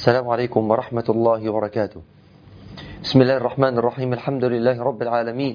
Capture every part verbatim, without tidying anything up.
السلام عليكم ورحمة الله وبركاته. بسم الله الرحمن الرحيم. الحمد لله رب العالمين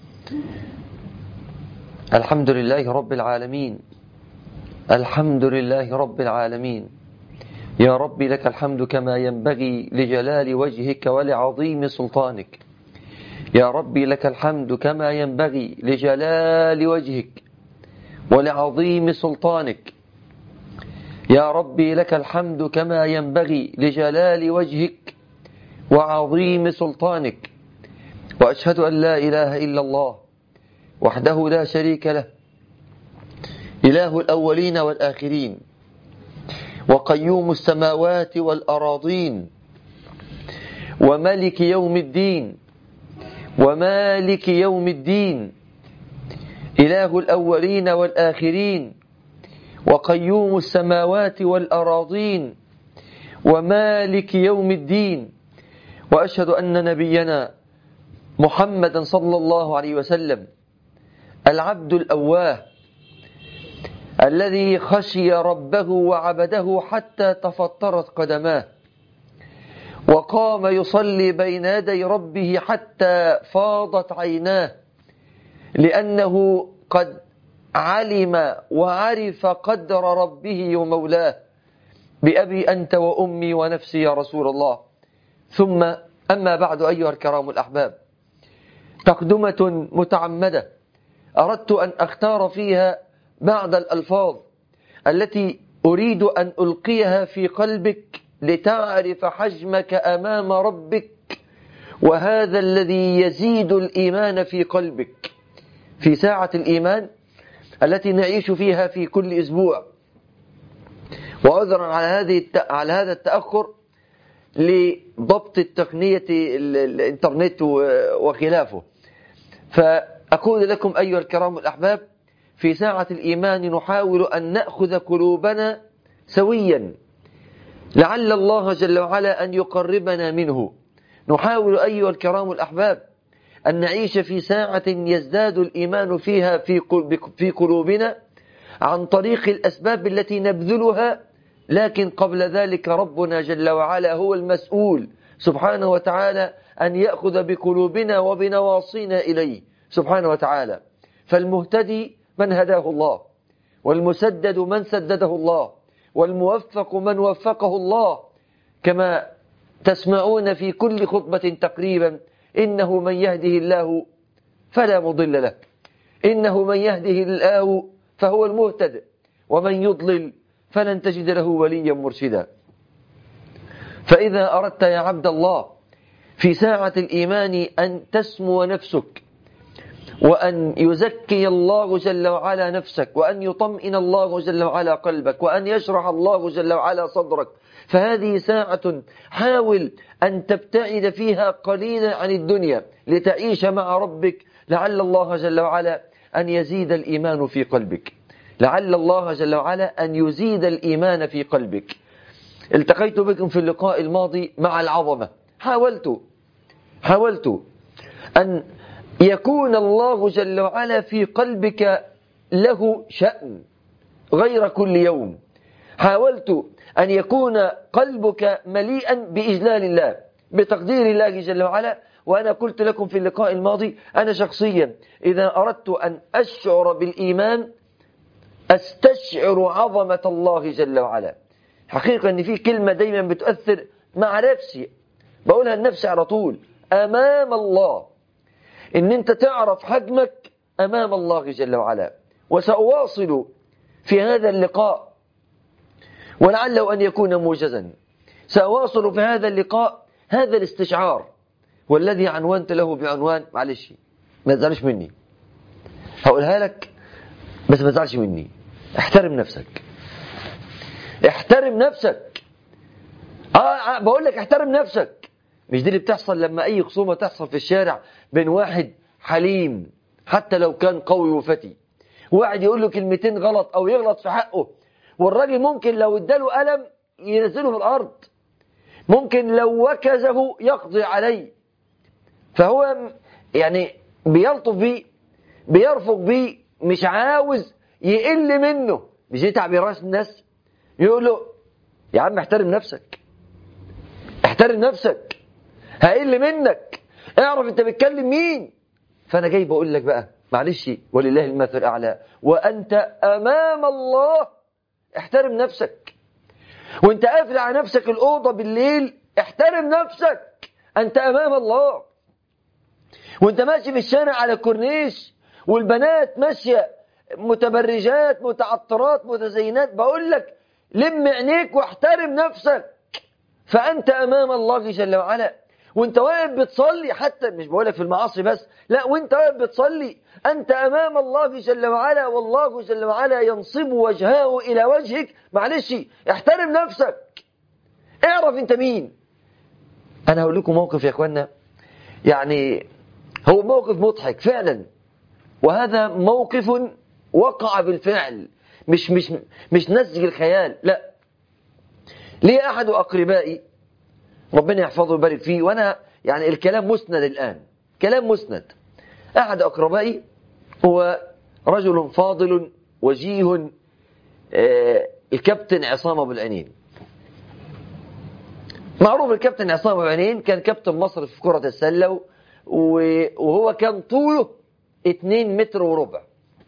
الحمد لله رب العالمين الحمد لله رب العالمين. يا رب لك الحمد كما ينبغي لجلال وجهك ولعظيم سلطانك. يا رب لك الحمد كما ينبغي لجلال وجهك ولعظيم سلطانك. يا ربي لك الحمد كما ينبغي لجلال وجهك وعظيم سلطانك. وأشهد أن لا إله إلا الله وحده لا شريك له، إله الأولين والآخرين، وقيوم السماوات والأراضين، وملك يوم الدين ومالك يوم الدين، إله الأولين والآخرين، وقيوم السماوات والأراضين، ومالك يوم الدين. وأشهد أن نبينا محمدا صلى الله عليه وسلم العبد الأواه الذي خشي ربه وعبده حتى تفطرت قدماه، وقام يصلي بين يدي ربه حتى فاضت عيناه، لأنه قد علم وعرف قدر ربه ومولاه. بأبي أنت وأمي ونفسي يا رسول الله. ثم أما بعد، أيها الكرام الأحباب، تقدمة متعمدة أردت أن أختار فيها بعض الألفاظ التي أريد أن ألقيها في قلبك لتعرف حجمك أمام ربك، وهذا الذي يزيد الإيمان في قلبك في ساعة الإيمان التي نعيش فيها في كل أسبوع. وعذرا على هذه على هذا التأخر لضبط التقنية الإنترنت وخلافه. فأقول لكم أيها الكرام الأحباب، في ساعة الإيمان نحاول أن نأخذ قلوبنا سويا لعل الله جل وعلا أن يقربنا منه. نحاول أيها الكرام الأحباب أن نعيش في ساعة يزداد الإيمان فيها في قلوبنا عن طريق الأسباب التي نبذلها، لكن قبل ذلك ربنا جل وعلا هو المسؤول سبحانه وتعالى أن يأخذ بقلوبنا وبنواصينا إليه سبحانه وتعالى. فالمهتدي من هداه الله، والمسدد من سدده الله، والموفق من وفقه الله، كما تسمعون في كل خطبة تقريبا: إنه من يهده الله فلا مضل له، إنه من يهده الله فهو المهتد، ومن يضلل فلن تجد له وليا مرشدا. فإذا أردت يا عبد الله في ساعة الإيمان أن تسمو نفسك، وأن يزكي الله جل وعلا نفسك، وأن يطمئن الله جل وعلا قلبك، وأن يشرح الله جل وعلا صدرك، فهذه ساعة حاول أن تبتعد فيها قليلا عن الدنيا لتعيش مع ربك، لعل الله جل وعلا أن يزيد الإيمان في قلبك، لعل الله جل وعلا أن يزيد الإيمان في قلبك. التقيت بكم في اللقاء الماضي مع العظمة. حاولت حاولت أن يكون الله جل وعلا في قلبك له شأن غير كل يوم. حاولت أن يكون قلبك مليئا بإجلال الله، بتقدير الله جل وعلا. وأنا قلت لكم في اللقاء الماضي: أنا شخصيا إذا أردت أن أشعر بالإيمان أستشعر عظمة الله جل وعلا. حقيقة أن في كلمة دايما بتؤثر مع نفسي، بقولها لنفسي على طول: أمام الله، إن أنت تعرف حجمك أمام الله جل وعلا. وسأواصل في هذا اللقاء، ولعله أن يكون موجزا، سأواصل في هذا اللقاء هذا الاستشعار، والذي عنوانت له بعنوان، معلش ما تزعلش مني، هقولها لك بس ما تزعلش مني: احترم نفسك. احترم نفسك. آه بقول لك احترم نفسك. مش دي اللي بتحصل لما أي خصومة تحصل في الشارع بين واحد حليم حتى لو كان قوي وفتي، واحد يقول له كلمتين غلط أو يغلط في حقه، والراجل ممكن لو اداله قلم ينزله في الأرض، ممكن لو وكزه يقضي عليه. فهو يعني بيلطف بيه، بيرفق بيه، مش عاوز يقل منه. مش دي تعبيرات الناس؟ يقول له: يا عم احترم نفسك، احترم نفسك، هقل منك، اعرف انت بتكلم مين. فانا جاي بقول لك بقى معلش ولله المثل الاعلى، وانت امام الله احترم نفسك. وانت قافل على نفسك الاوضه بالليل احترم نفسك، انت امام الله. وانت ماشي في الشارع على الكورنيش والبنات ماشيه متبرجات متعطرات متزينات، بقول لك لم عينيك واحترم نفسك، فانت امام الله جل وعلا. وانت واقف بتصلي، حتى مش بقولك في المعاصي بس، لا، وانت واقف بتصلي انت امام الله جل وعلا، والله جل وعلا ينصب وجهه الى وجهك. معلش احترم نفسك، اعرف انت مين. انا هقول لكم موقف يا اخوانا، يعني هو موقف مضحك فعلا، وهذا موقف وقع بالفعل، مش مش مش نسج الخيال، لا. لي احد اقربائي ربنا يحفظه ويبارك فيه، وانا يعني الكلام مسند الان، كلام مسند. احد اقربائي هو رجل فاضل وجيه، آه الكابتن عصام ابو العينين. معروف الكابتن عصام ابو العينين كان كابتن مصر في كرة السلة، وهو كان طوله اتنين متر وربع،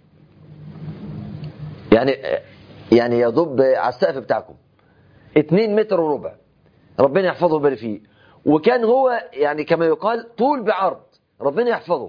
يعني يعني يضب على السقف بتاعكم اتنين متر وربع، ربنا يحفظه ويبارك فيه. وكان هو يعني كما يقال طول بعرض، ربنا يحفظه.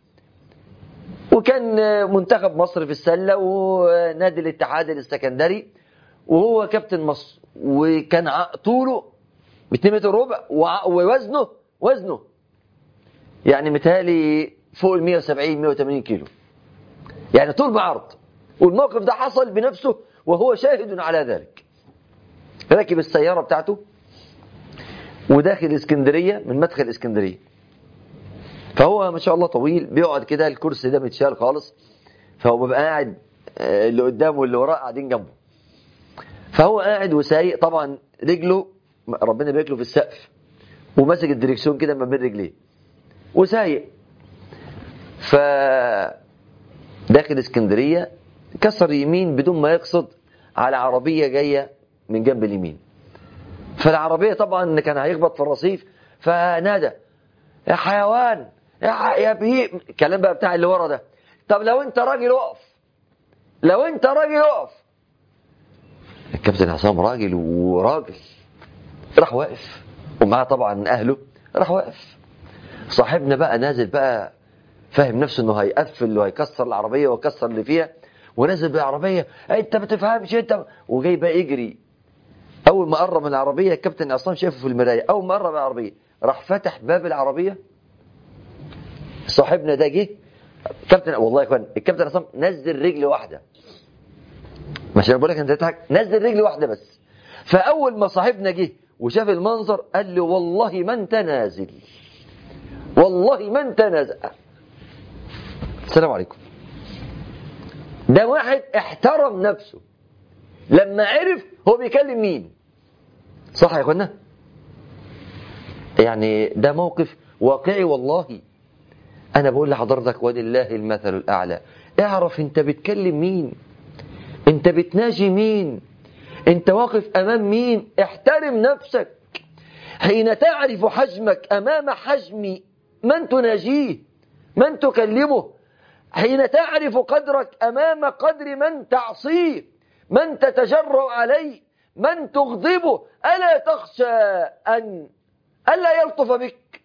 وكان منتخب مصر في السلة ونادي الاتحاد السكندري، وهو كابتن مصر، وكان طوله اتنين متر وربع، ووزنه وزنه يعني متهيألي فوق ال مية وسبعين مية وتمانين كيلو، يعني طول بعرض. والموقف ده حصل بنفسه وهو شاهد على ذلك. راكب السيارة بتاعته وداخل اسكندرية من مدخل اسكندرية، فهو ما شاء الله طويل، بيقعد كده الكرسي ده متشال خالص، فهو بيبقى قاعد اللي قدامه واللي وراه قاعدين جنبه، فهو قاعد وسايق، طبعا رجله ربنا يبارك له في السقف، وماسك الدريكسيون كده ما بين رجليه وسايق. ف داخل اسكندرية كسر يمين بدون ما يقصد على عربية جاية من جنب اليمين، فالعربية طبعا كان هيخبط في الرصيف، فنادى يا حيوان يا يا بيه، الكلام بقى بتاع اللي ورا ده. طب لو انت راجل اقف، لو انت راجل اقف. الكابتن عصام راجل وراجل، راح واقف، ومعاه طبعا اهله، راح واقف. صاحبنا بقى نازل بقى فاهم نفسه انه هيقفل وهيكسر العربيه ويكسر اللي فيها، ونازل بالعربيه انت ما تفهمش انت، وجاي بقى يجري. اول ما قرب من العربيه الكابتن عصام شافه في المرايه، اول ما قرب من العربيه راح فتح باب العربيه. صاحبنا ده جه كابتن، والله يا اخوان الكابتن عصام نزل رجل واحده، مش بقول لك انت تضحك، نزل رجل واحده بس. فاول ما صاحبنا جه وشاف المنظر قال لي والله ما انت نازل، والله ما انت نازل. السلام عليكم. ده واحد احترم نفسه لما عرف هو بيكلم مين. صح يا اخوانا؟ يعني ده موقف واقعي والله. انا بقول لحضرتك ولله المثل الاعلى، اعرف انت بتكلم مين، انت بتناجي مين، انت واقف امام مين. احترم نفسك حين تعرف حجمك امام حجم من تناجيه، من تكلمه، حين تعرف قدرك امام قدر من تعصيه، من تتجرأ عليه، من تغضبه. ألا تخشى أن ألا يلطف بك؟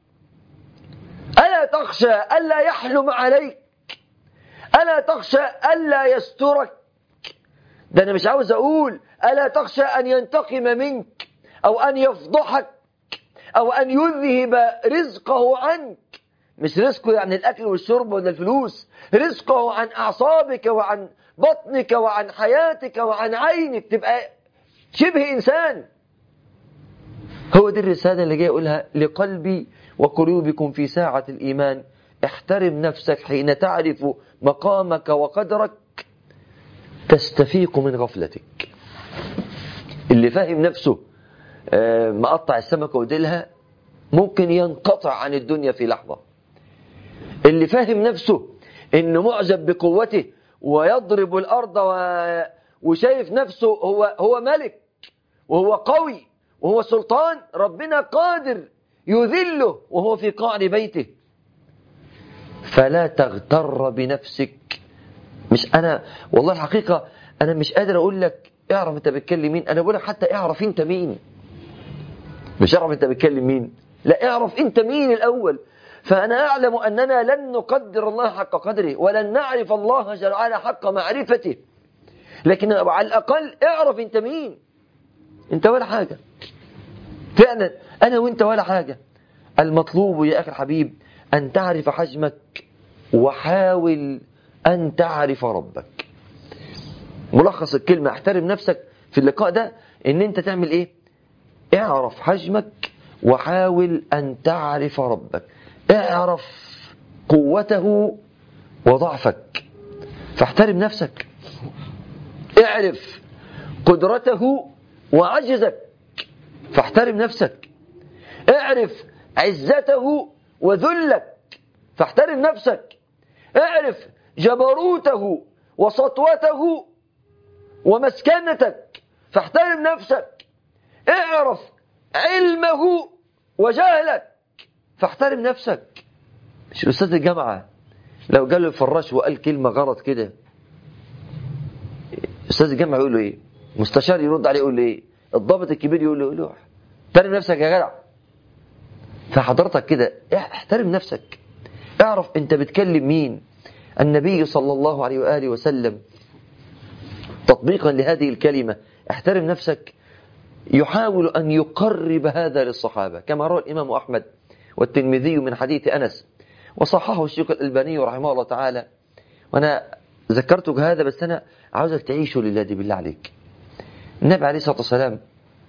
ألا تخشى ألا يحلم عليك؟ ألا تخشى ألا يسترك؟ ده أنا مش عاوز أقول ألا تخشى أن ينتقم منك أو أن يفضحك أو أن يذهب رزقه عنك. مش رزقه يعني الأكل والشرب ولا الفلوس، رزقه عن أعصابك وعن بطنك وعن حياتك وعن عينك، تبقى شبه إنسان. هو دي الرسالة اللي جاي أقولها لقلبي وقلوبكم في ساعة الإيمان. احترم نفسك حين تعرف مقامك وقدرك تستفيق من غفلتك. اللي فاهم نفسه مقطع السمكة وديلها ممكن ينقطع عن الدنيا في لحظة. اللي فاهم نفسه إنه معجب بقوته ويضرب الأرض وشايف نفسه هو هو ملك وهو قوي وهو سلطان، ربنا قادر يذله وهو في قعر بيته. فلا تغتر بنفسك. مش أنا والله الحقيقة أنا مش قادر أقول لك اعرف أنت بتكلم مين، أنا بقول لك حتى اعرف أنت مين. مش اعرف أنت بتكلم مين، لا اعرف أنت مين الأول. فأنا أعلم أننا لن نقدر الله حق قدره ولن نعرف الله جل وعلا حق معرفته، لكن على الأقل اعرف أنت مين. أنت ولا حاجة فعلا، أنا وأنت ولا حاجة. المطلوب يا أخي الحبيب أن تعرف حجمك وحاول أن تعرف ربك. ملخص الكلمة احترم نفسك في اللقاء ده إن أنت تعمل إيه؟ اعرف حجمك وحاول أن تعرف ربك. اعرف قوته وضعفك فاحترم نفسك. اعرف قدرته وعجزك فاحترم نفسك. اعرف عزته وذلك فاحترم نفسك. اعرف جبروته وسطوته ومسكنتك فاحترم نفسك. اعرف علمه وجهلك فاحترم نفسك. مش الأستاذ الجامعة لو قال له الفراش وقال كلمة غلط كده، أستاذ الجامعة يقول له إيه؟ مستشار يرد عليه يقول له إيه؟ الضابط الكبير يقول له له احترم نفسك يا جدع. فحضرتك كده احترم نفسك، اعرف أنت بتكلم مين. النبي صلى الله عليه وآله وسلم تطبيقا لهذه الكلمة احترم نفسك يحاول أن يقرب هذا للصحابة، كما روى الإمام أحمد والترمذي من حديث أنس وصححه الشيخ الألباني رحمه الله تعالى. وأنا ذكرتك هذا بس أنا عاوزك تعيشه لله دي بالله عليك. النبي عليه الصلاة والسلام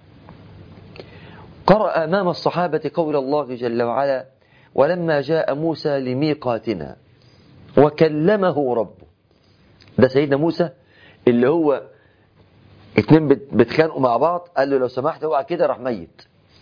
قرأ أمام الصحابة قول الله جل وعلا: ولما جاء موسى لميقاتنا وكلمه ربه. ده سيدنا موسى اللي هو اتنين بتخانقوا مع بعض، قال له لو سمحت اوعى كده، راح ميت.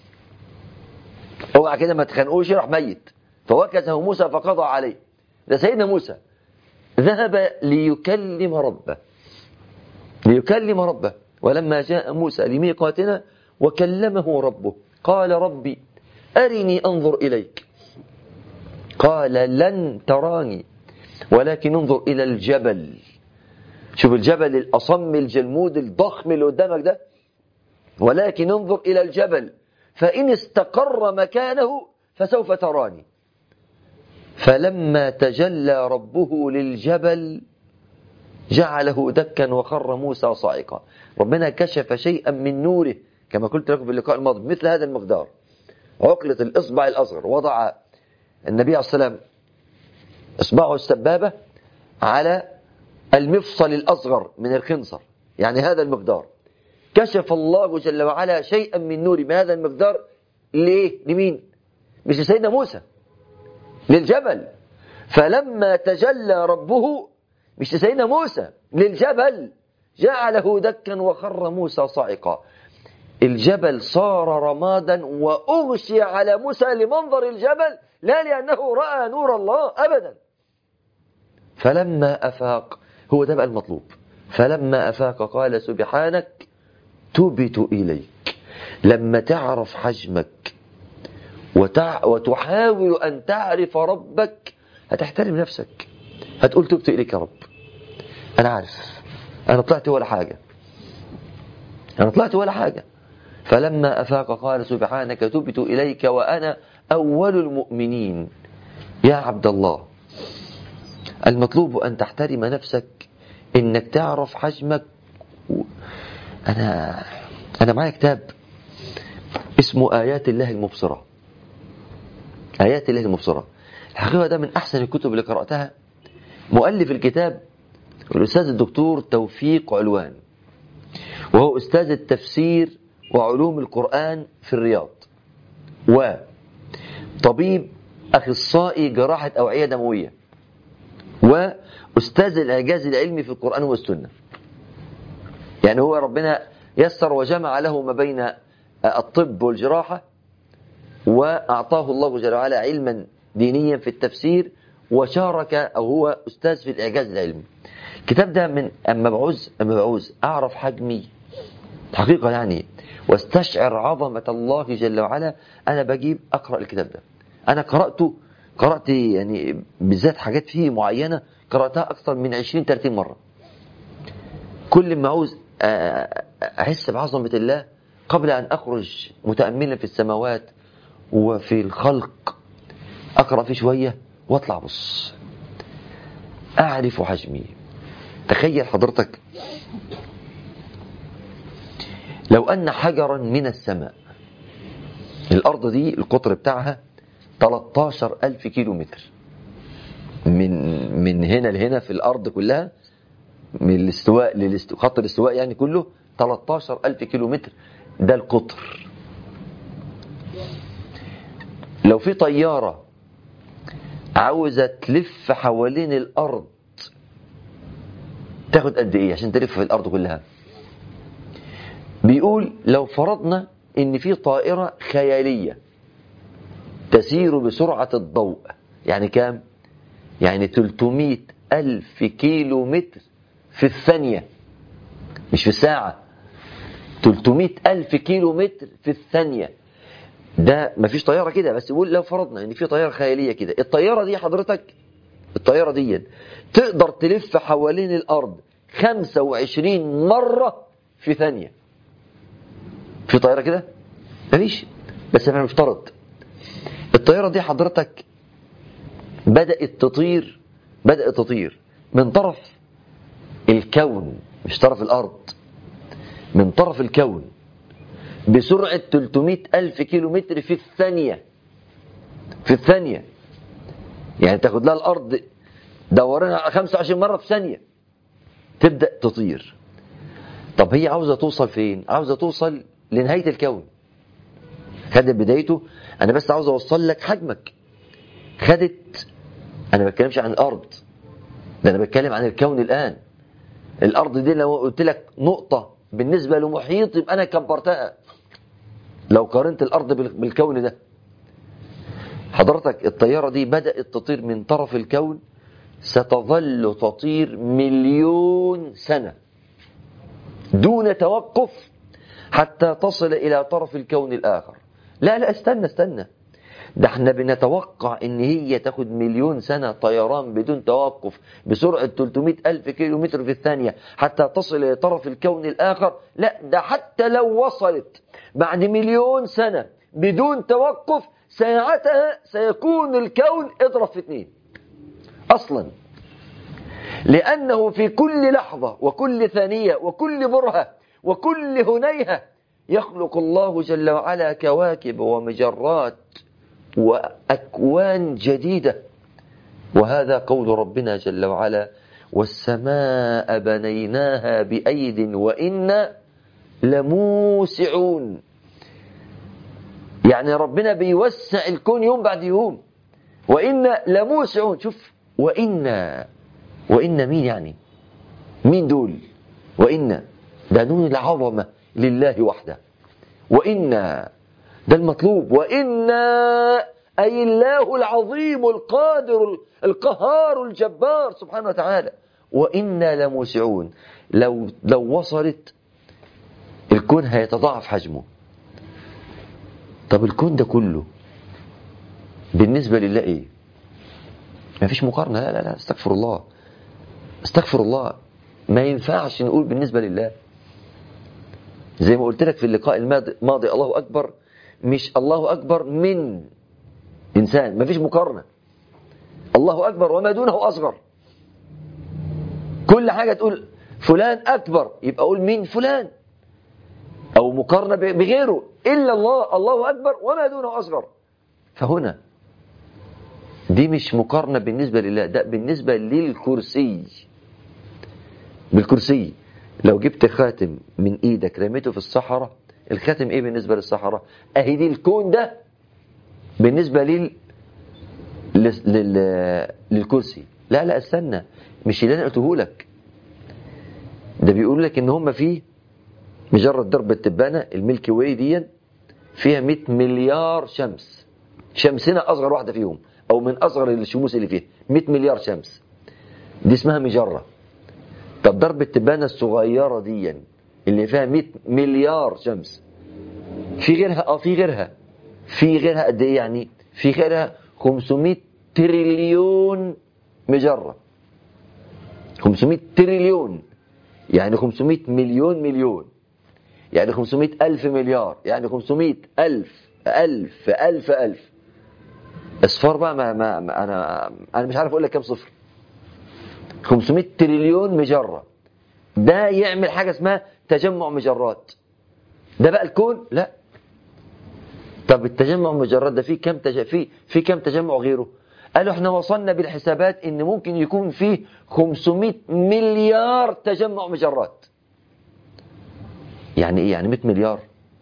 اوعى كده ما تخانقوش، راح ميت. فوكزه موسى فقضى عليه. ده سيدنا موسى ذهب ليكلم ربه ليكلم ربه ولما جاء موسى لميقاتنا وكلمه ربه قال: ربي أرني أنظر إليك. قال: لن تراني ولكن انظر إلى الجبل. شوف الجبل الأصم الجلمود الضخم اللي قدامك ده، ولكن انظر إلى الجبل فإن استقر مكانه فسوف تراني. فلما تجلى ربه للجبل جعله دكا وخر موسى صاعقا. ربنا كشف شيئا من نوره كما قلت لكم في اللقاء الماضي مثل هذا المقدار، عقلة الإصبع الأصغر. وضع النبي عليه الصلاة والسلام إصبعه السبابة على المفصل الأصغر من الخنصر، يعني هذا المقدار. كشف الله جل وعلا شيئا من نور بهذا المقدار. ليه؟ لمين؟ مش لسيدنا موسى، للجبل. فلما تجلى ربه مش لسيدنا موسى، للجبل جعله دكا وخر موسى صاعقا. الجبل صار رمادا وأغشي على موسى لمنظر الجبل، لا لأنه رأى نور الله أبدا. فلما أفاق، هو ده بقى المطلوب، فلما أفاق قال: سبحانك تبت إليك. لما تعرف حجمك وتع... وتحاول أن تعرف ربك هتحترم نفسك، هتقول تبت إليك يا رب. أنا عارف أنا طلعت ولا حاجة، أنا طلعت ولا حاجة. فلما أفاق قال: سبحانك تبت إليك وأنا أول المؤمنين. يا عبد الله، المطلوب أن تحترم نفسك، إنك تعرف حجمك. أنا أنا معايا كتاب اسمه آيات الله المبصرة. آيات الله المبصرة الحقيقة ده من أحسن الكتب اللي قرأتها. مؤلف الكتاب الأستاذ الدكتور توفيق علوان، وهو أستاذ التفسير وعلوم القرآن في الرياض، وطبيب أخصائي جراحة أوعية دموية، وأستاذ الإعجاز العلمي في القرآن والسنة. يعني هو ربنا يسر وجمع له ما بين الطب والجراحة، وأعطاه الله جل وعلا علما دينيا في التفسير، وشارك أو هو أستاذ في الإعجاز العلمي. الكتاب ده من أما بعوز أما بعوز أعرف حجمي حقيقة يعني، واستشعر عظمة الله جل وعلا. أنا بجيب أقرأ الكتاب ده، أنا قرأته، قرأت يعني بالذات حاجات فيه معينة قرأتها أكثر من عشرين ثلاثين مرة. كل ما عاوز أحس بعظمة الله قبل أن أخرج متأملا في السماوات وفي الخلق، أقرأ فيه شوية وأطلع بص أعرف حجمي. تخيل حضرتك لو أن حجرا من السماء، الأرض دي القطر بتاعها ثلاثة عشر ألف كيلو متر، من من هنا لهنا في الأرض كلها، من الاستواء للاستواء، خط الاستواء يعني كله ثلاثة عشر ألف كيلو متر، ده القطر. لو في طيارة عاوزة تلف حوالين الأرض تاخد قد إيه عشان تلف في الأرض كلها؟ بيقول لو فرضنا إن في طائرة خيالية تسير بسرعة الضوء، يعني كام؟ يعني ثلاثمائة ألف كيلو متر في الثانية، مش في الساعة، ثلاثمائة ألف كيلو متر في الثانية. ده مفيش طيارة كده، بس يقول لو فرضنا ان في طيارة خيالية كده، الطيارة دي حضرتك، الطيارة دي تقدر تلف حوالين الأرض خمسة وعشرين مرة في ثانية. في طيارة كده؟ مفيش، بس احنا نفترض الطيارة دي حضرتك بدأت تطير، بدأت تطير من طرف الكون، مش طرف الأرض، من طرف الكون بسرعة ثلاثمائة ألف كيلو متر في الثانية، في الثانية. يعني تاخد لها الأرض دورانها خمسة وعشرين مرة في ثانية تبدأ تطير. طب هي عاوزة توصل فين؟ عاوزة توصل لنهاية الكون. خدت بدايته، أنا بس عاوز أوصل لك حجمك. خدت، أنا ما بتكلمش عن الأرض، ده أنا بتكلم عن الكون الآن. الأرض دي لو قلت لك نقطة بالنسبة لمحيط يبقى أنا كبرتها لو قارنت الأرض بالكون ده. حضرتك الطيارة دي بدأت تطير من طرف الكون، ستظل تطير مليون سنة دون توقف حتى تصل إلى طرف الكون الآخر. لا لا استنى استنى، ده احنا بنتوقع ان هي تاخد مليون سنة طيران بدون توقف بسرعة ثلاثمائة ألف كيلو متر في الثانية حتى تصل إلى طرف الكون الآخر. لا، ده حتى لو وصلت بعد مليون سنة بدون توقف ساعتها سيكون الكون اضرب في اثنين أصلا، لأنه في كل لحظة وكل ثانية وكل برهة وكل هنيهة يخلق الله جل وعلا كواكب ومجرات وأكوان جديدة. وهذا قول ربنا جل وعلا: والسماء بنيناها بأيد وإنا لموسعون. يعني ربنا بيوسع الكون يوم بعد يوم. وإنا لموسعون. شوف، وإنا، وإنا مين يعني؟ مين دول؟ وإنا ده نون العظمة لله وحده. وإنا ده المطلوب، وإنا أي الله العظيم القادر القهار الجبار سبحانه وتعالى. وإنا لموسعون. لو لو وصلت الكون هيتضاعف حجمه. طب الكون ده كله بالنسبة لله إيه؟ ما فيش مقارنة. لا لا لا، استغفر الله استغفر الله. ما ينفعش نقول بالنسبة لله. زي ما قلت لك في اللقاء الماضي، الله أكبر مش الله أكبر من إنسان، ما فيش مقارنة. الله أكبر وما دونه أصغر. كل حاجة تقول فلان أكبر يبقى أقول مين فلان، أو مقارنة بغيره، إلا الله، الله أكبر وما دونه أصغر. فهنا دي مش مقارنة بالنسبة لله، ده بالنسبة للكرسي. بالكرسي لو جبت خاتم من إيدك رميته في الصحراء، الخاتم إيه بالنسبة للصحراء؟ أهي دي الكون ده بالنسبة لل... لل... للكرسي. لا لا استنى، مش اللي أنا قلته لك ده. بيقول لك إن هم فيه مجرد درب التبانة الميلكي واي دي فيها مئة مليار شمس. شمسنا أصغر واحدة فيهم، أو من أصغر الشموس اللي فيها مئة مليار شمس. دي اسمها مجرة. طب درب التبانة الصغيرة دي اللي فيها مئة مليار شمس. في غيرها اه في غيرها في غيرها قد ايه يعني؟ في غيرها خمسمائة تريليون مجرة. خمسمائة تريليون يعني خمسمائة مليون مليون، يعني خمسمائة ألف مليار، يعني خمسمائة ألف ألف ألف ألف اصفار بقى. ما, ما, ما أنا أنا مش عارف أقول لك كم صفر. خمسمائة تريليون مجرة، ده يعمل حاجة اسمها تجمع مجرات. ده بقى الكون؟ لا. طب التجمع المجرات ده فيه كم تج... فيه في كم تجمع غيره؟ قالوا احنا وصلنا بالحسابات ان ممكن يكون فيه خمسمائة مليار تجمع مجرات. يعني ايه؟ يعني مئة مليار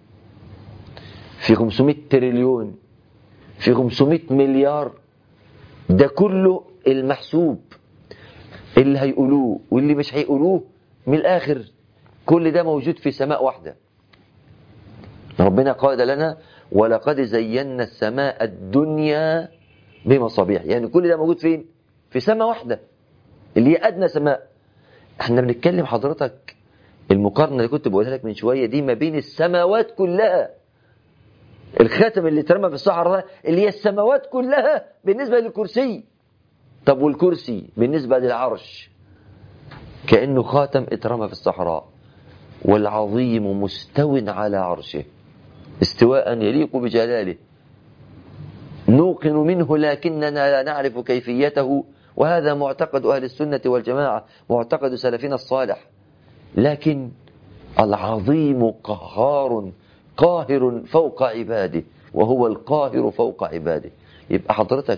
في خمسمائة تريليون في خمسمائة مليار. ده كله المحسوب اللي هيقولوه واللي مش هيقولوه. من الاخر كل ده موجود في سماء واحدة. ربنا قال لنا ولقد زينا السماء الدنيا بمصابيح. يعني كل ده موجود فين؟ في سماء واحدة اللي هي أدنى سماء. احنا بنتكلم حضرتك المقارنة اللي كنت بقولها لك من شوية دي ما بين السماوات كلها. الخاتم اللي اترمى في الصحراء اللي هي السماوات كلها بالنسبة للكرسي. طب والكرسي بالنسبة للعرش كأنه خاتم اترمى في الصحراء. والعظيم مستو على عرشه استواء يليق بجلاله، نوقن منه لكننا لا نعرف كيفيته، وهذا معتقد أهل السنة والجماعة، معتقد سلفنا الصالح. لكن العظيم قهار قاهر فوق عباده، وهو القاهر فوق عباده. يبقى حضرتك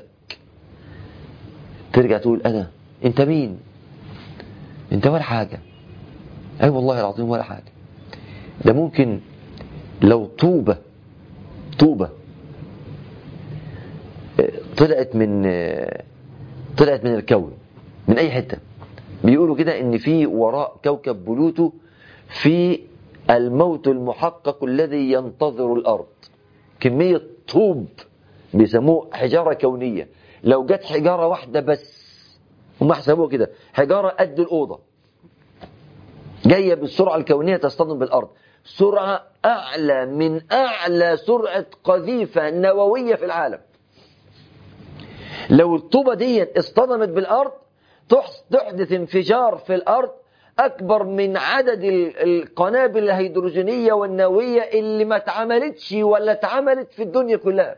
ترجع تقول أنا، أنت مين؟ أنت ولا حاجة. أي والله العظيم ولا حاجة. ده ممكن لو طوبة طوبة طلعت من طلعت من الكون من أي حتة، بيقولوا كده إن في وراء كوكب بلوتو في الموت المحقق الذي ينتظر الأرض. كمية طوب بيسموه حجارة كونية. لو جت حجارة واحدة بس، هم حسبوها كده، حجارة قد الأوضة جاية بالسرعة الكونية تصطدم بالأرض، سرعة أعلى من أعلى سرعة قذيفة نووية في العالم. لو الطوبة دي اصطدمت بالأرض تحدث انفجار في الأرض أكبر من عدد القنابل الهيدروجينية والنووية اللي ما اتعملتش ولا اتعملت في الدنيا كلها.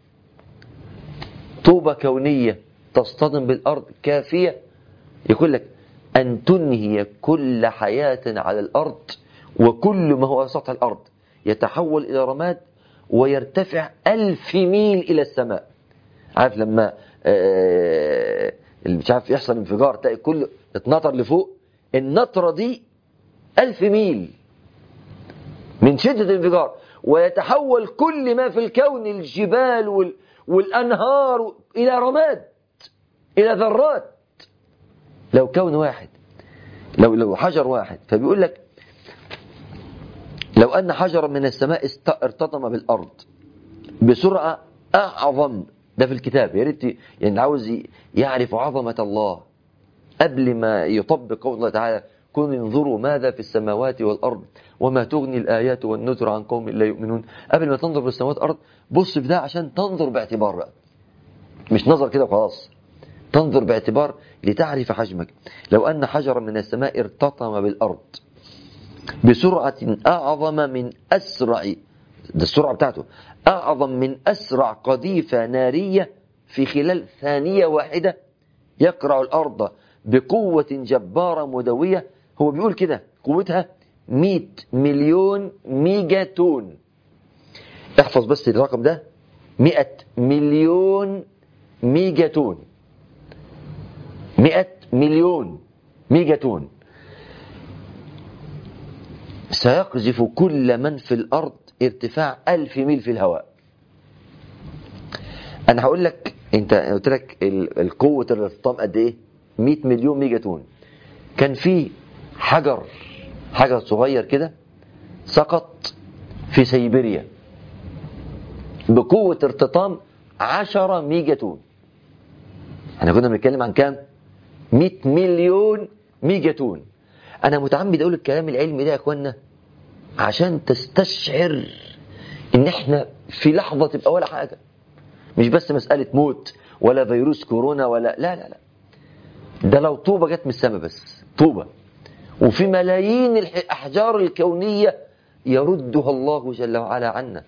طوبة كونية تصطدم بالأرض كافية يقول لك أن تنهي كل حياة على الأرض، وكل ما هو سطح الأرض يتحول إلى رماد ويرتفع ألف ميل إلى السماء. عارف لما آه اللي مش عارف يحصل انفجار تلاقي كل اتنطر لفوق، النطرة دي ألف ميل من شدة الانفجار، ويتحول كل ما في الكون الجبال وال والأنهار إلى رماد، إلى ذرات. لو كون واحد، لو لو حجر واحد. فبيقول لك لو أن حجرا من السماء ارتطم بالأرض بسرعة أعظم، ده في الكتاب، يا ريت يعني عاوز يعرف عظمة الله قبل ما يطبق قول الله تعالى كن انظروا ماذا في السماوات والأرض وما تغني الآيات والنذر عن قوم لا يؤمنون. قبل ما تنظر في السماوات والأرض بص في ده عشان تنظر باعتبار بقى، مش نظر كده وخلاص، تنظر باعتبار لتعرف حجمك. لو أن حجرا من السماء ارتطم بالأرض بسرعة أعظم من أسرع، ده السرعة بتاعته أعظم من أسرع قذيفة نارية في خلال ثانية واحدة، يقرع الأرض بقوة جبارة مدوية. هو بيقول كده قوتها مئة مليون ميجا تون. احفظ بس الرقم ده، مئة مليون ميجا تون، مئة مليون ميجا تون. سيقذف كل من في الأرض ارتفاع ألف ميل في الهواء. أنا هقول لك، أنت قلت لك القوة الارتطام قد إيه؟ مئة مليون ميجا تون. كان في حجر حجر صغير كده سقط في سيبيريا بقوة ارتطام عشرة ميجا تون. احنا كنا بنتكلم عن كام؟ مئة مليون ميجا تون. انا متعمد اقول الكلام العلمي ده يا اخوانا عشان تستشعر ان احنا في لحظة تبقى ولا حاجة، مش بس مسألة موت ولا فيروس كورونا ولا لا لا لا، ده لو طوبة جت من السماء، بس طوبة، وفي ملايين الأحجار الكونية يردها الله جل وعلا عنا.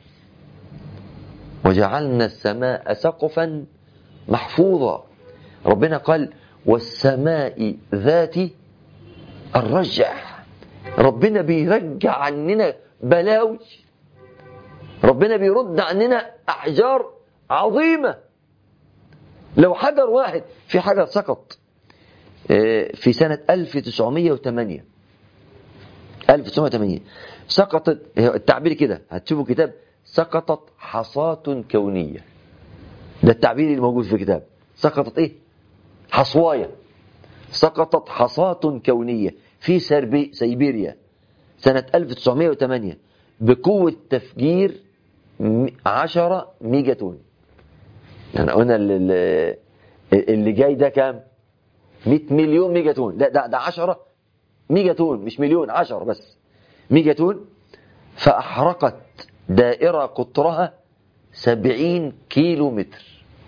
وجعلنا السماء سقفا محفوظا. ربنا قال والسماء ذات الرجع. ربنا بيرجع عننا بلاوي، ربنا بيرد عننا أحجار عظيمة. لو حجر واحد، في حجر سقط في سنة ألف وتسعمائة وثمانية ألف وتسعمائة وثمانية سقطت، التعبير كده هتشوفوا كتاب سقطت حصاة كونية، ده التعبير اللي موجود في الكتاب. سقطت ايه؟ حصواية. سقطت حصاة كونية في سربي سيبيريا سنة ألف وتسعمائة وثمانية بقوة تفجير عشرة ميجا تون. يعني قلنا اللي, اللي جاي ده كام؟ مئة مليون ميجا تون. لا ده ده عشرة ميجا تون، مش مليون، عشرة بس ميجا تون. فأحرقت دائرة قطرها سبعين كيلو متر.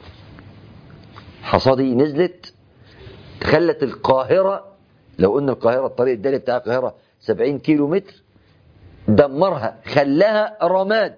حصى دي نزلت خلت القاهرة، لو قلنا القاهرة الطريق الدالي بتاع القاهرة سبعين كيلو متر، دمرها خلاها رماد.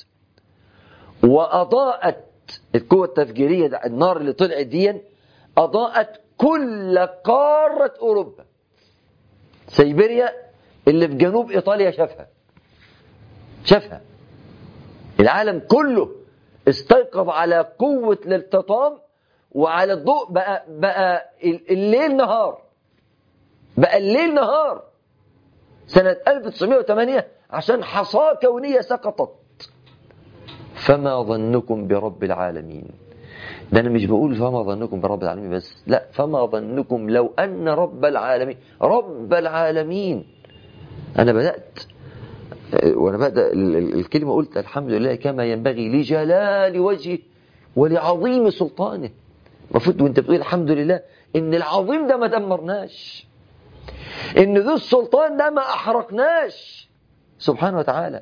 وأضاءت القوة التفجيرية ده، النار اللي طلعت دي أضاءت كل قارة أوروبا. سيبيريا اللي في جنوب إيطاليا شافها شافها العالم كله استيقظ على قوة الالتطام وعلى الضوء. بقى بقى الليل نهار، بقى الليل نهار سنة ألف وتسعمائة وثمانية عشان حصاة كونية سقطت. فما ظنكم برب العالمين؟ ده أنا مش بقول فما ظنكم برب العالمين بس، لا، فما ظنكم لو أن رب العالمين رب العالمين. أنا بدأت وأنا بدأ الكلمة قلت الحمد لله كما ينبغي لجلال وجهه ولعظيم سلطانه. المفروض وانت بتقول الحمد لله ان العظيم ده ما دمرناش، ان ذو السلطان ده ما احرقناش سبحانه وتعالى.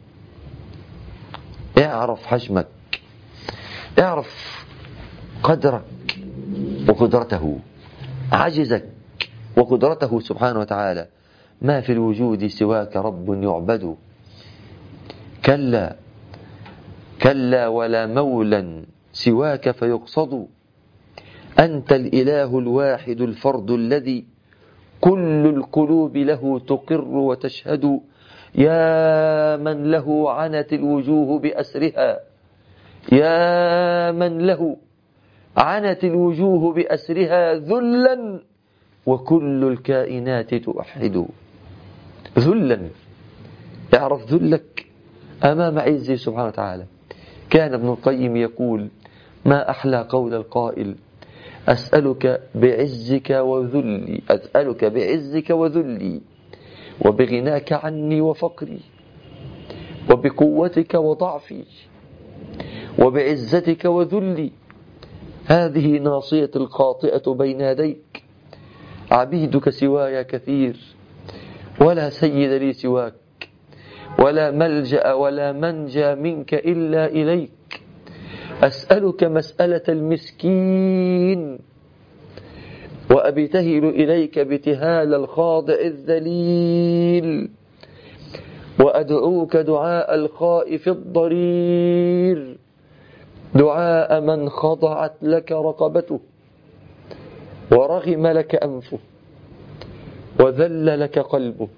اعرف حجمك، اعرف قدرك وقدرته، عجزك وقدرته سبحانه وتعالى. ما في الوجود سواك رب يعبد، كلا كلا ولا مولا سواك فيقصد. أنت الإله الواحد الفرد الذي كل القلوب له تقر وتشهد. يا من له عنت الوجوه بأسرها، يا من له عنت الوجوه بأسرها ذلا وكل الكائنات توحد. ذلا، اعرف ذلك أمام عزه سبحانه وتعالى. كان ابن القيم يقول ما أحلى قول القائل أسألك بعزك وذلي، أسألك بعزك وذلي وبغناك عني وفقري وبقوتك وضعفي وبعزتك وذلي. هذه ناصية الخاطئة بين يديك، عبيدك سواي كثير ولا سيد لي سواك، ولا ملجأ ولا منجى منك إلا إليك. أسألك مسألة المسكين وأبتهل إليك ابتهال الخاضع الذليل، وأدعوك دعاء الخائف الضرير، دعاء من خضعت لك رقبته ورغم لك أنفه وذل لك قلبه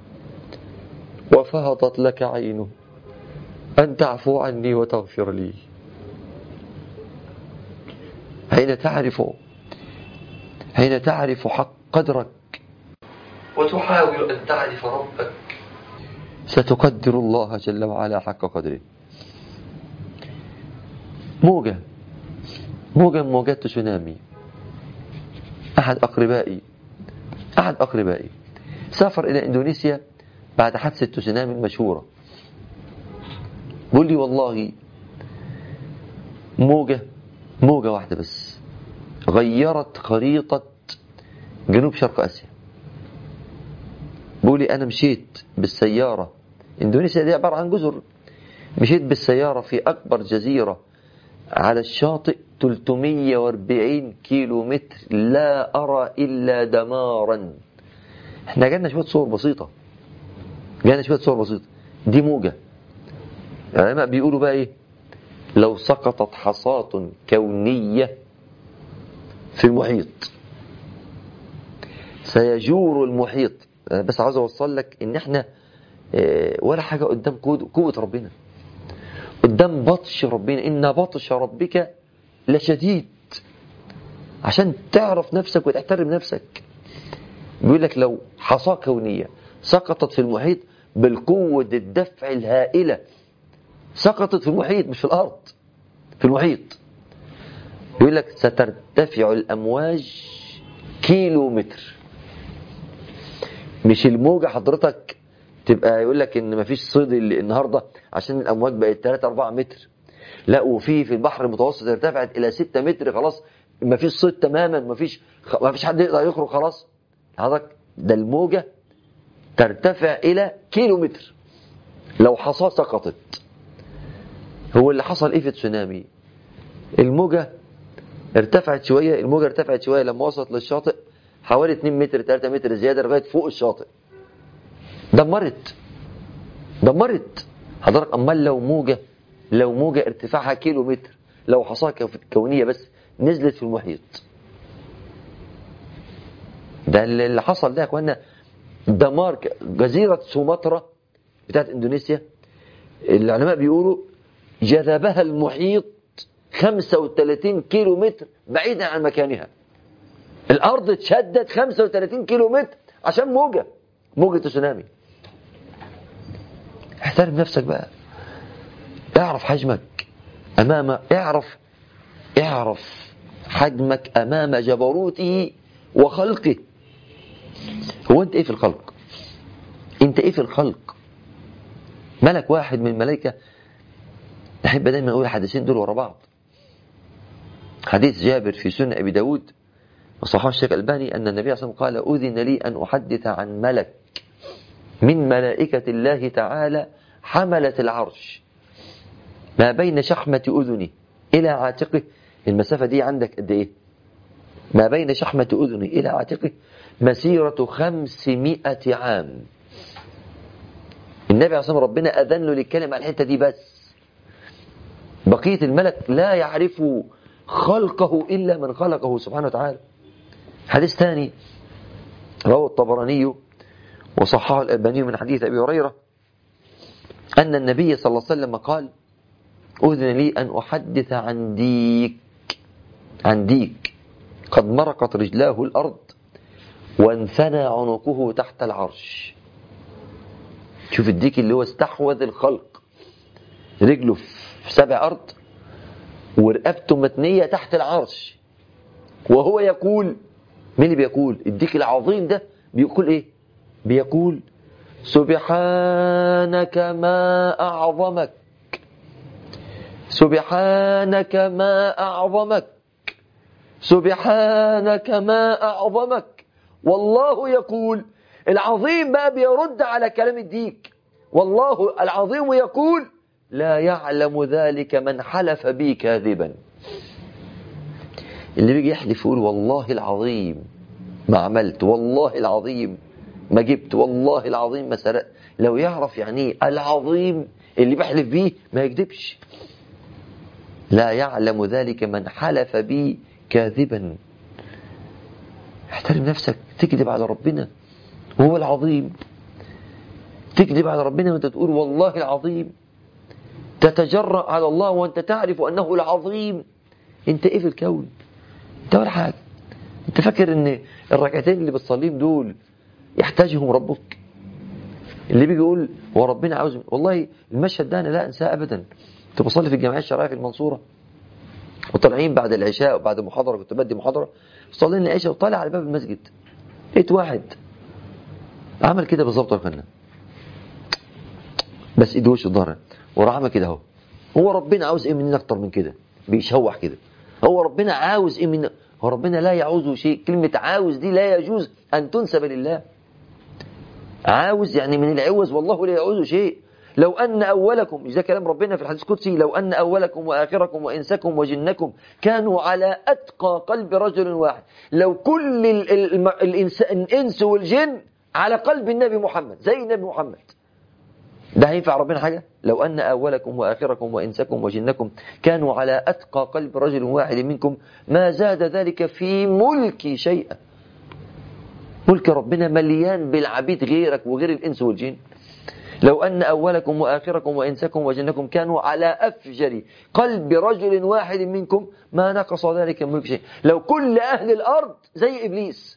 وفهضت لك عينه، أن تعفو عني وتغفر لي. حين تعرف حين تعرف حق قدرك وتحاول أن تعرف ربك ستقدر الله جل وعلا حق قدره. موجة موجة موجات تسونامي. أحد أقربائي أحد أقربائي سافر إلى إندونيسيا بعد حادثة تسونامي المشهورة. بقول لي والله موجة موجة واحدة بس غيرت خريطة جنوب شرق آسيا. بقول لي أنا مشيت بالسيارة اندونيسيا دي عبارة عن جزر. مشيت بالسيارة في أكبر جزيرة على الشاطئ ثلاثمية وأربعين كيلو متر، لا أرى إلا دمارا. احنا جالنا شوية صور بسيطة، جالنا شوية صور بسيطة. دي موجة. العلماء بيقولوا بقى ايه؟ لو سقطت حصاة كونية في المحيط سيجور المحيط. بس عاوز اوصل لك ان احنا ولا حاجة قدام قوة ربنا، قدام بطش ربنا. إن بطش ربك لشديد. عشان تعرف نفسك وتحترم نفسك. بيقول لك لو حصاة كونية سقطت في المحيط بالقوة الدفع الهائلة، سقطت في المحيط مش في الأرض، في المحيط، بيقول لك سترتفع الأمواج كيلو متر. مش الموجة حضرتك تبقى يقول لك ان مفيش صيد النهارده عشان الامواج بقت ثلاثة أربعة متر، لا، وفي في البحر المتوسط ارتفعت الى ستة متر، خلاص مفيش صيد تماما، مفيش مفيش حد يقدر يخرج خلاص. حضرتك ده الموجة ترتفع الى كيلو متر لو حصاة سقطت. هو اللي حصل ايه في تسونامي؟ الموجة ارتفعت شوية، الموجة ارتفعت شوية لما وصلت للشاطئ حوالي اتنين متر ثلاثة متر زيادة لغاية فوق الشاطئ، دمرت دمرت حضرتك. امال لو موجة لو موجة ارتفاعها كيلو متر، لو حصاة كونية بس نزلت في المحيط، ده اللي حصل ده يا اخوانا. دمار. جزيرة سومطرة بتاعت اندونيسيا، العلماء بيقولوا جذبها المحيط خمسة وثلاثين كيلو متر بعيدا عن مكانها. الارض اتشدت خمسة وثلاثين كيلو متر عشان موجة موجة تسونامي. احترم نفسك بقى، اعرف حجمك امام اعرف اعرف حجمك امام جبروته وخلقه. هو انت ايه في الخلق؟ انت ايه في الخلق؟ ملك واحد من الملائكة. نحب دايما نقول الحديثين دول ورا بعض. حديث جابر في سنن ابي داود وصححه الشيخ الألباني أن النبي صلى الله عليه وسلم قال: أذن لي أن أحدث عن ملك من ملائكة الله تعالى حملة العرش ما بين شحمة أذنه إلى عاتقه. المسافة دي عندك قد إيه؟ ما بين شحمة أذنه إلى عاتقه مسيرة خمسمائة عام. النبي عليه الصلاة والسلام ربنا أذن له للكلمة على الحتة دي بس، بقية الملك لا يعرف خلقه إلا من خلقه سبحانه وتعالى. حديث ثاني رواه الطبراني وصححه الألباني من حديث أبي هريرة أن النبي صلى الله عليه وسلم قال: أذن لي أن أحدث عن ديك عن ديك قد مرقت رجلاه الأرض وانثنى عنقه تحت العرش. شوف الديك اللي هو استحوذ الخلق، رجله في سبع أرض ورقبته متنية تحت العرش، وهو يقول. مين اللي بيقول؟ الديك العظيم ده بيقول ايه؟ بيقول: سبحانك ما أعظمك، سبحانك ما أعظمك، سبحانك ما أعظمك. والله يقول. العظيم بقى بيرد على كلام الديك. والله العظيم يقول: لا يعلم ذلك من حلف بي كاذبا. اللي بيجي يحلف يقول والله العظيم ما عملت، والله العظيم ما جبت، والله العظيم ما سرقت. لو يعرف يعني ايه العظيم اللي بيحلف بيه ما يكذبش. لا يعلم ذلك من حلف بي كاذبا. احترم نفسك. تكذب على ربنا وهو العظيم، تكذب على ربنا وانت تقول والله العظيم، تتجرأ على الله وانت تعرف انه العظيم. انت ايه في الكون؟ انت ولا حاجه. انت فاكر ان الركعتين اللي بتصليهم دول يحتاجهم ربك؟ اللي بيجي يقول هو ربنا عاوز، والله المشهد ده انا لا انساه ابدا. كنت بصلي في الجمعيه الشرعيه في المنصوره وطالعين بعد العشاء وبعد محاضره، كنت بدي محاضره، صلينا العشاء وطالع على باب المسجد لقيت واحد عمل كده بالظبط وكنا بس ايده وش الظهر وراح عمل كده اهو. هو ربنا عاوز ايه مننا اكتر من كده؟ بيشوح كده. هو ربنا عاوز ايه مننا؟ هو ربنا لا يعوزه شيء. كلمة عاوز دي لا يجوز ان تنسب لله. عاوز يعني من العوز، والله لا يعوزه شيء. لو أن أولكم، إذا كلام ربنا في الحديث القدسي، لو أن أولكم وآخركم وإنسكم وجنكم كانوا على أتقى قلب رجل واحد. لو كل ال ال الإنس, الإنس والجن على قلب النبي محمد زي النبي محمد، ده هينفع ربنا حاجة؟ لو أن أولكم وآخركم وإنسكم وجنكم كانوا على أتقى قلب رجل واحد منكم ما زاد ذلك في ملكي شيئا. ملك ربنا مليان بالعبيد غيرك وغير الإنس والجن. لو أن أولكم وآخركم وإنسكم وجنكم كانوا على أفجر قلب رجل واحد منكم ما نقص ذلك من ملك شيء. لو كل أهل الأرض زي إبليس،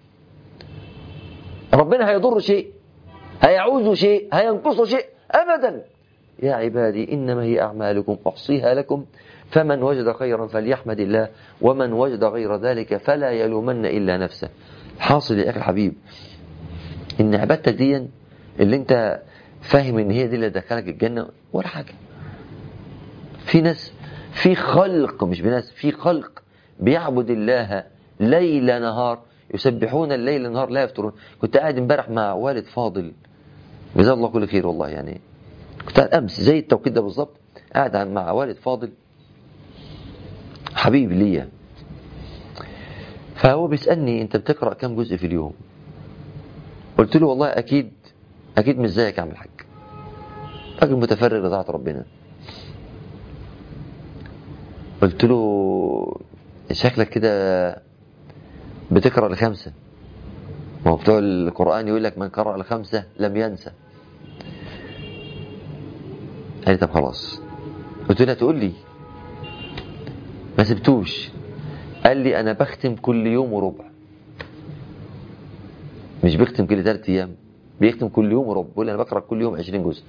ربنا هيضر شيء؟ هيعوز شيء؟ هينقص شيء؟ أبدا. يا عبادي إنما هي أعمالكم أحصيها لكم فمن وجد خيرا فليحمد الله ومن وجد غير ذلك فلا يلومن إلا نفسه. حاصل يا أخي الحبيب إن عبادتك دي اللي أنت فاهم إن هي دي اللي دخلك الجنة ولا حاجة. في ناس، في خلق، مش بناس، في خلق بيعبد الله ليل نهار، يسبحون الليل نهار لا يفترون. كنت قاعد امبارح مع والد فاضل جزاه الله كل خير والله، يعني كنت قاعد أمس زي التوقيت ده بالظبط قاعد مع والد فاضل حبيب ليا، فهو بيسألني أنت بتقرأ كم جزء في اليوم؟ قلت له والله أكيد أكيد مش زيك يا عم الحاج، راجل متفرغ لطاعة ربنا. قلت له شكلك كده بتقرأ الخمسة، ما هو بتوع القرآن يقول لك من قرأ الخمسة لم ينسى. قال لي طب خلاص. قلت له تقول لي ما سبتوش. قال لي أنا بختم كل يوم وربع، مش بختم كل ثلاث أيام، بيختم كل يوم وربع. بيقول أنا بقرأ كل يوم عشرين جزء.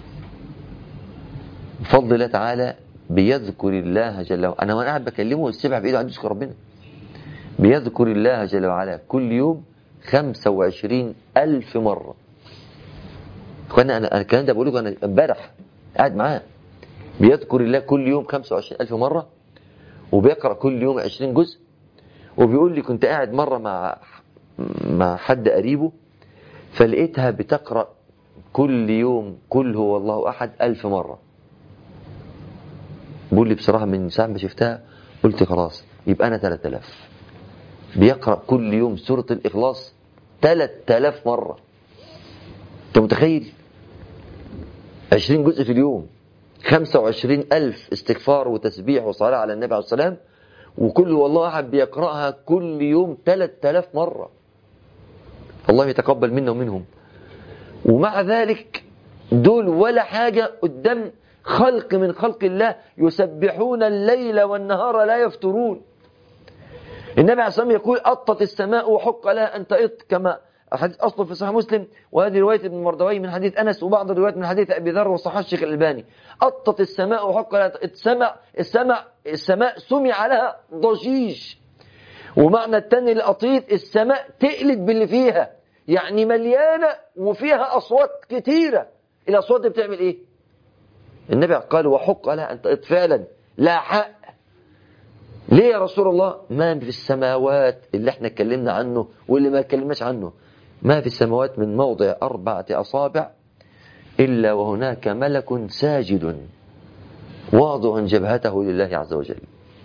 بفضل الله تعالى بيذكر الله جل وعلا. أنا وأنا قاعد بكلمه السبع بإيده عنده يذكر ربنا. بيذكر الله جل وعلا كل يوم خمسة وعشرين ألف مرة. أنا أنا الكلام ده بقوله أنا امبارح قاعد معاه. بيذكر الله كل يوم خمسة وعشرين ألف مرة، وبيقرأ كل يوم عشرين جزء. وبيقول لي كنت قاعد مرة مع مع حد قريبه فلقيتها بتقرأ كل يوم كل هو الله أحد ألف مرة. بيقول لي بصراحة من ساعة ما شفتها قلت خلاص يبقى أنا ثلاثة آلاف. بيقرأ كل يوم سورة الإخلاص ثلاثة آلاف مرة. أنت متخيل؟ عشرين جزء في اليوم، خمسة وعشرين ألف استغفار وتسبيح وصلاة على النبي عليه السلام، وكل والله أحد بيقرأها كل يوم ثلاثة آلاف مرة. الله يتقبل منا ومنهم. ومع ذلك دول ولا حاجة قدام خلق من خلق الله يسبحون الليل والنهار لا يفترون. النبي عليه الصلاة والسلام يقول أطت السماء وحق لها أن تئط، كما الحديث أصله في صحيح مسلم، وهذه رواية ابن مردوي من حديث أنس، وبعض الروايات من حديث أبي ذر وصححه الشيخ الألباني. أطت السماء وحق لها السماء السماء السماء سمع لها ضجيج. ومعنى التاني الأطيط السماء تقلت باللي فيها، يعني مليانة وفيها أصوات كتيرة. الأصوات دي بتعمل إيه؟ النبي قال وحق لها أن تئط، فعلا لا حق. ليه يا رسول الله؟ ما في السماوات اللي احنا اتكلمنا عنه واللي ما اتكلمناش عنه، ما في السماوات من موضع أربعة أصابع إلا وهناك ملك ساجد واضع جبهته لله عز وجل.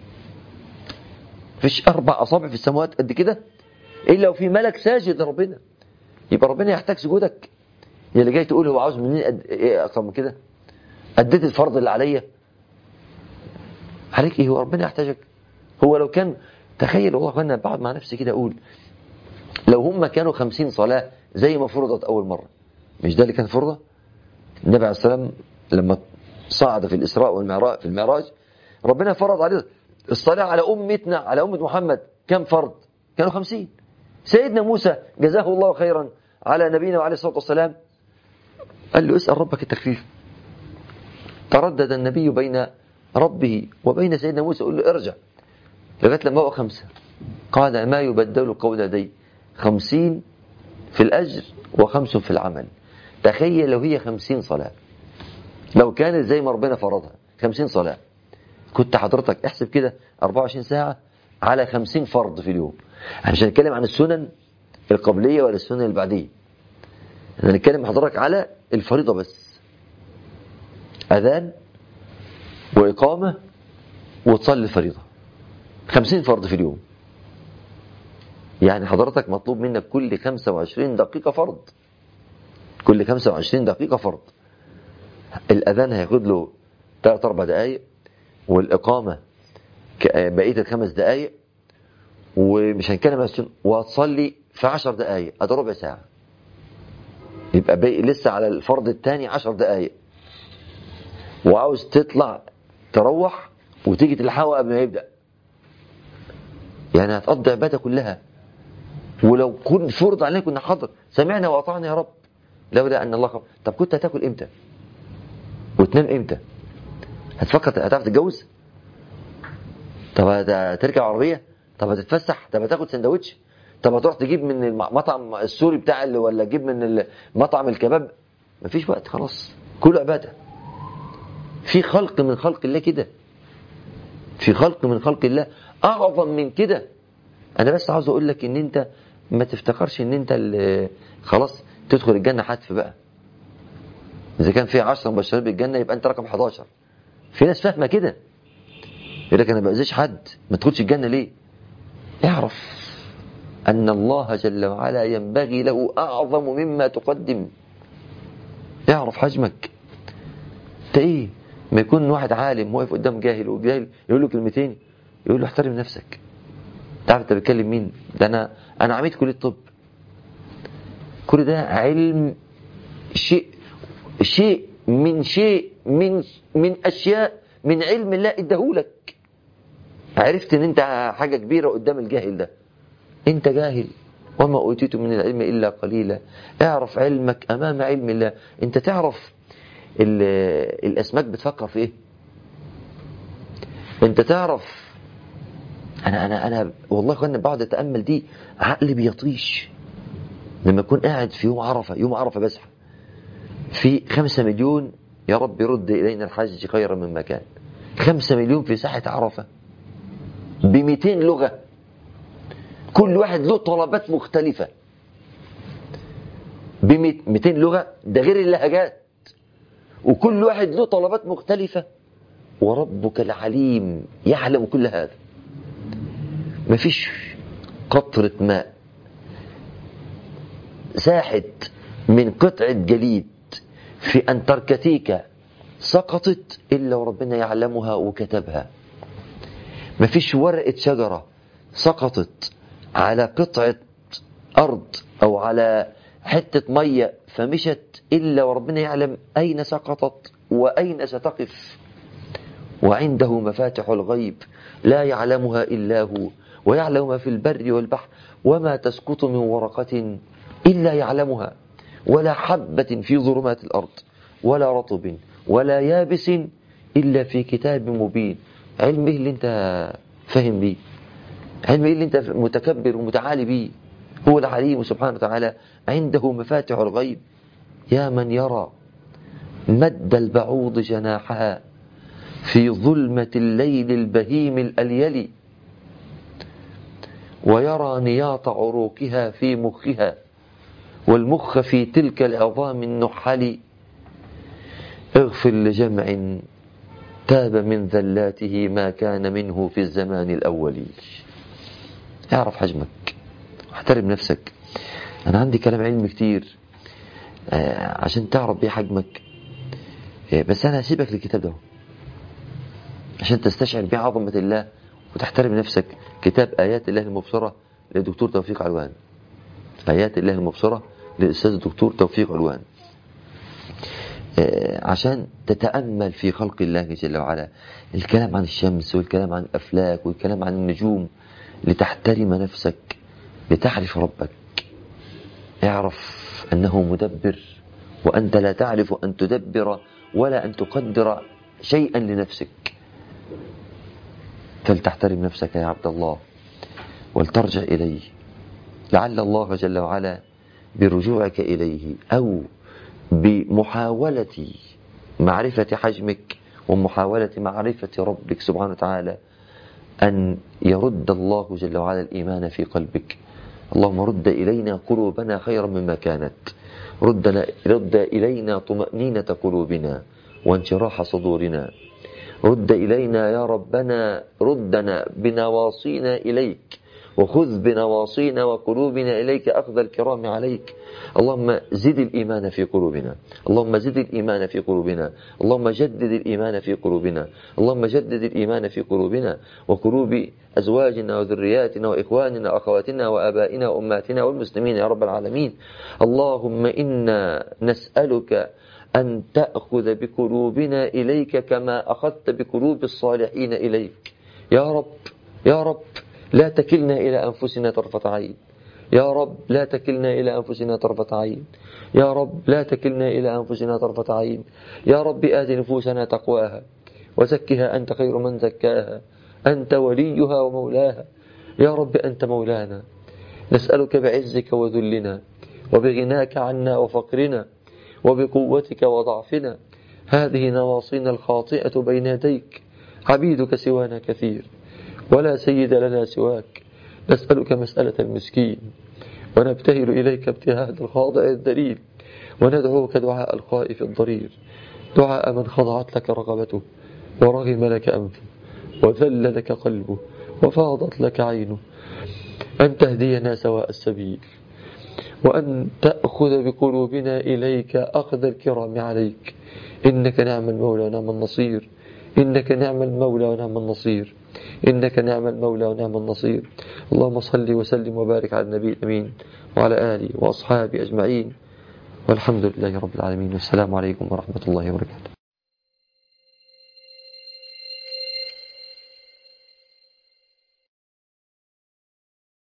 فيش أربع أصابع في السماوات قد كده إلا وفي ملك ساجد ربنا. يبقى ربنا يحتاج سجودك؟ اللي جاي تقول هو عاوز منين قد ايه أكثر من كده؟ أديت الفرض اللي عليا عليك إيه؟ هو ربنا يحتاجك؟ هو لو كان، تخيل والله أنا بقعد مع نفسي كده أقول لو هم كانوا خمسين صلاة زي ما فرضت أول مرة، مش ده اللي كان فرضة؟ النبي عليه السلام لما صعد في الإسراء والمعراج في المعراج ربنا فرض عليه الصلاة على أمتنا على أمة محمد كم فرض؟ كانوا خمسين. سيدنا موسى جزاه الله خيرا على نبينا وعليه الصلاة والسلام قال له اسأل ربك التخفيف. تردد النبي بين ربه وبين سيدنا موسى قال له ارجع لغاية لما هو خمسة. قال ما يبدل قول لدي، خمسين في الأجر وخمس في العمل. تخيل لو هي خمسين صلاة، لو كانت زي ما ربنا فرضها خمسين صلاة، كنت حضرتك احسب كده أربعة وعشرين ساعة على خمسين فرض في اليوم. احنا مش هنتكلم عن السنن القبلية ولا السنن البعدية، احنا هنتكلم حضرتك على الفريضة بس. أذان وإقامة وتصلي الفريضة، خمسين فرض في اليوم. يعني حضرتك مطلوب منك كل خمسة وعشرين دقيقة فرض، كل خمسة وعشرين دقيقة فرض. الأذان هياخد له ثلاث أربع دقايق، والإقامة بقية الخمس دقايق، ومش هنتكلم عن السنة، وهتصلي في عشر دقايق، أده ربع ساعة. يبقى باقي لسه على الفرض الثاني عشر دقايق، وعاوز تطلع تروح وتيجي تلحقه قبل ما يبدأ. يعني هتقضي عبادة كلها، ولو كنت فرض عليك كنا حاضر سمعنا وأطعنا يا رب، لولا أن الله خب. طب كنت هتاكل إمتى وتنام إمتى؟ هتفكر هتعرف تتجوز؟ طب هتركب عربية؟ طب هتتفسح؟ طب هتاخد سندوتش؟ طب هتروح تجيب من المطعم السوري بتاع اللي، ولا تجيب من مطعم الكباب؟ مفيش وقت، خلاص كله عبادة. في خلق من خلق الله كده، في خلق من خلق الله أعظم من كده. أنا بس عاوز أقول لك إن أنت ما تفتكرش إن أنت اللي خلاص تدخل الجنة حتف بقى. إذا كان في عشرة مبشرين بالجنة يبقى أنت رقم حداشر. في ناس فاهمة كده، يقول لك أنا ما بأذيش حد، ما تدخلش الجنة ليه؟ اعرف أن الله جل وعلا ينبغي له أعظم مما تقدم. اعرف حجمك. أنت إيه؟ ما يكون واحد عالم واقف قدام جاهل، وجاهل يقول له كلمتين يقول له احترم نفسك. تعرف أنت بتكلم مين؟ ده أنا أنا عميد كلية الطب. كل ده علم، شيء شيء من شيء من من أشياء من علم الله اداهولك. عرفت إن أنت حاجة كبيرة قدام الجاهل ده. أنت جاهل، وما أوتيت من العلم إلا قليلا. اعرف علمك أمام علم الله. أنت تعرف الأسماك بتفكر في إيه؟ أنت تعرف، أنا أنا أنا والله كنا بقعد أتأمل دي عقلي بيطيش لما أكون قاعد في يوم عرفة. يوم عرفة بزحف في خمسة مليون، يا رب يرد إلينا الحج خيرا مما كان. خمسة مليون في ساحة عرفة بمئتين لغة، كل واحد له طلبات مختلفة. بمئتين لغة، ده غير اللهجات، وكل واحد له طلبات مختلفة. وربك العليم يعلم كل هذا. مفيش قطرة ماء ساحت من قطعة جليد في أنتاركتيكا سقطت إلا وربنا يعلمها وكتبها. مفيش ورقة شجرة سقطت على قطعة أرض أو على حتة مية فمشت إلا وربنا يعلم أين سقطت وأين ستقف. وعنده مفاتح الغيب لا يعلمها إلا هو، ويعلم ما في البر والبحر، وما تسقط من ورقة إلا يعلمها، ولا حبة في ظلمات الأرض، ولا رطب ولا يابس إلا في كتاب مبين. علم إيه اللي أنت فاهم بيه؟ علم إيه اللي أنت متكبر ومتعالي بيه؟ هو العليم سبحانه وتعالى عنده مفاتح الغيب. يا من يرى مد البعوض جناحها في ظلمة الليل البهيم الأليل، ويرى نياط عروقها في مخها، والمخ في تلك العظام النحل. اغفر لجمع تاب من ذلاته ما كان منه في الزمان الأول. اعرف حجمك واحترم نفسك. أنا عندي كلام علمي كتير عشان تعرف بيه حجمك، بس أنا هسيبك للكتاب ده عشان تستشعر بيه عظمة الله وتحترم نفسك. كتاب آيات الله المبصرة للدكتور توفيق علوان. آيات الله المبصرة للأستاذ الدكتور توفيق علوان، عشان تتأمل في خلق الله جل وعلا. الكلام عن الشمس والكلام عن الأفلاك والكلام عن النجوم، لتحترم نفسك، لتعرف ربك. اعرف أنه مدبر، وأنت لا تعرف أن تدبر ولا أن تقدر شيئا لنفسك. فلتحترم نفسك يا عبد الله ولترجع إليه، لعل الله جل وعلا برجوعك إليه أو بمحاولة معرفة حجمك ومحاولة معرفة ربك سبحانه وتعالى أن يرد الله جل وعلا الإيمان في قلبك. اللهم رد إلينا قلوبنا خيرا مما كانت، رد, رد إلينا طمأنينة قلوبنا، وانشراح صدورنا. رد إلينا يا ربنا، ردنا بنواصينا إليك، وخذ بنواصينا وقلوبنا إليك أخذ الكرام عليك. اللهم زد الإيمان في قلوبنا، اللهم زد الإيمان في قلوبنا، اللهم جدد الإيمان في قلوبنا، اللهم جدد الإيمان في قلوبنا وقلوب أزواجنا وذرياتنا وإخواننا وأخواتنا وآبائنا وأماتنا والمسلمين يا رب العالمين. اللهم إنا نسألك أن تأخذ بقلوبنا إليك كما أخذت بقلوب الصالحين إليك يا رب. يا رب لا تكلنا إلى أنفسنا طرفة عين، يا رب لا تكلنا إلى أنفسنا طرفة عين، يا رب لا تكلنا إلى أنفسنا طرفة عين. يا رب آت نفوسنا تقواها وزكها أنت خير من زكاها، أنت وليها ومولاها. يا رب أنت مولانا، نسألك بعزك وذلنا وبغناك عنا وفقرنا وبقوتك وضعفنا، هذه نواصينا الخاطئة بين يديك، عبيدك سوانا كثير ولا سيد لنا سواك. نسألك مسألة المسكين ونبتهل إليك ابتهال الخاضع الذليل، وندعوك دعاء الخائف الضرير، دعاء من خضعت لك رغبته ورغم لك أنفه وذل لك قلبه وفاضت لك عينه، أن تهدينا سواء السبيل، وأن تأخذ بقلوبنا إليك أخذ الكرام عليك. إنك نعم المولى ونعم النصير، إنك نعم المولى ونعم النصير، إنك نعم المولى ونعم النصير. اللهم صل وسلم وبارك على النبي الأمين وعلى آله وأصحابه أجمعين، والحمد لله رب العالمين، والسلام عليكم ورحمة الله وبركاته.